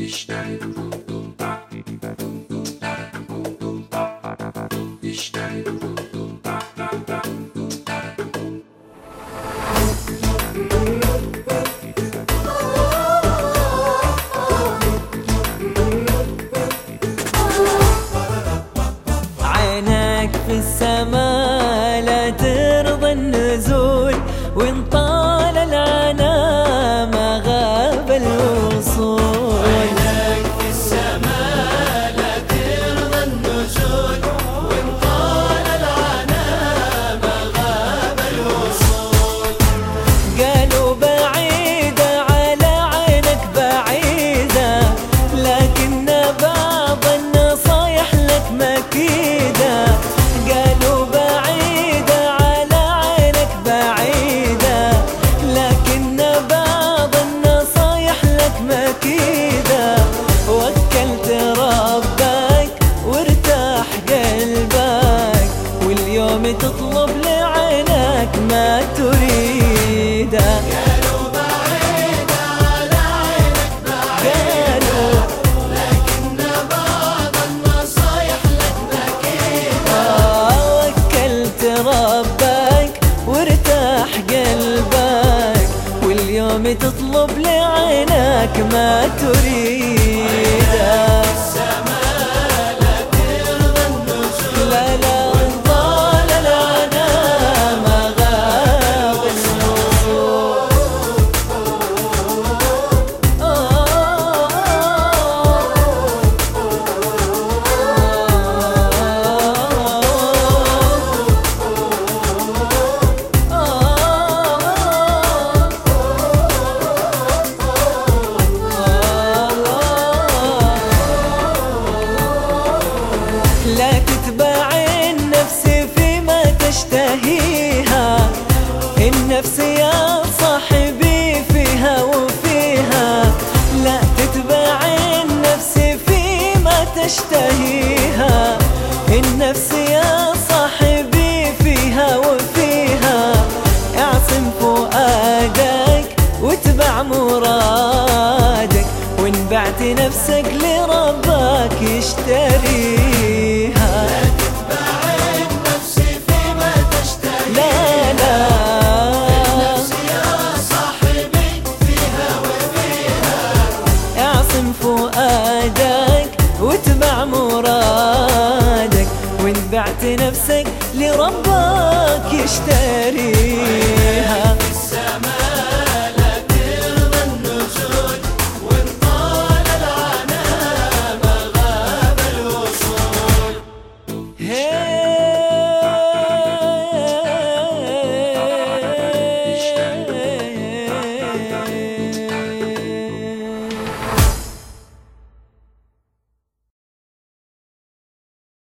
عينك في السماء لا ترضى النزول، وإن طال العنا ما غاب الوصول. عينك في السماء لا ترضى النزول، وإن طال العنا ما غاب الوصول. قالوا بعيدة على عينك بعيدة، لكن بعض النصايح لك مكيدة. قالوا بعيدة على عينك بعيدة، لكن بعض النصايح لك مكيدة. وكلت ربك وارتاح قلبك، واليوم تطلب لعينك ما تريده. قالوا بعيدة على عينك بعيدة، لكن بعض النصايح لك مكيدة. وكلت ربك وارتاح قلبك، واليوم تطلب لعينك ما تريده. السماء لا ترضى النزول، لا لا طال العنا ما غاب الوصول. لا تتبع النفس فيما تشتهيها، النفس يا صاحبي فيها وفيها. لا تتبع النفس فيما تشتهيها، النفس يا صاحبي فيها وفيها. اعصم فؤادك واتبع مرادك، وان بعت نفسك لربك يشتريها. لا تتبع النفس فيما تشتهي، لا لا النفس يا صاحبي فيها وفيها. اعصم فؤادك واتبع مرادك، وان بعت نفسك لربك يشتريها. السماء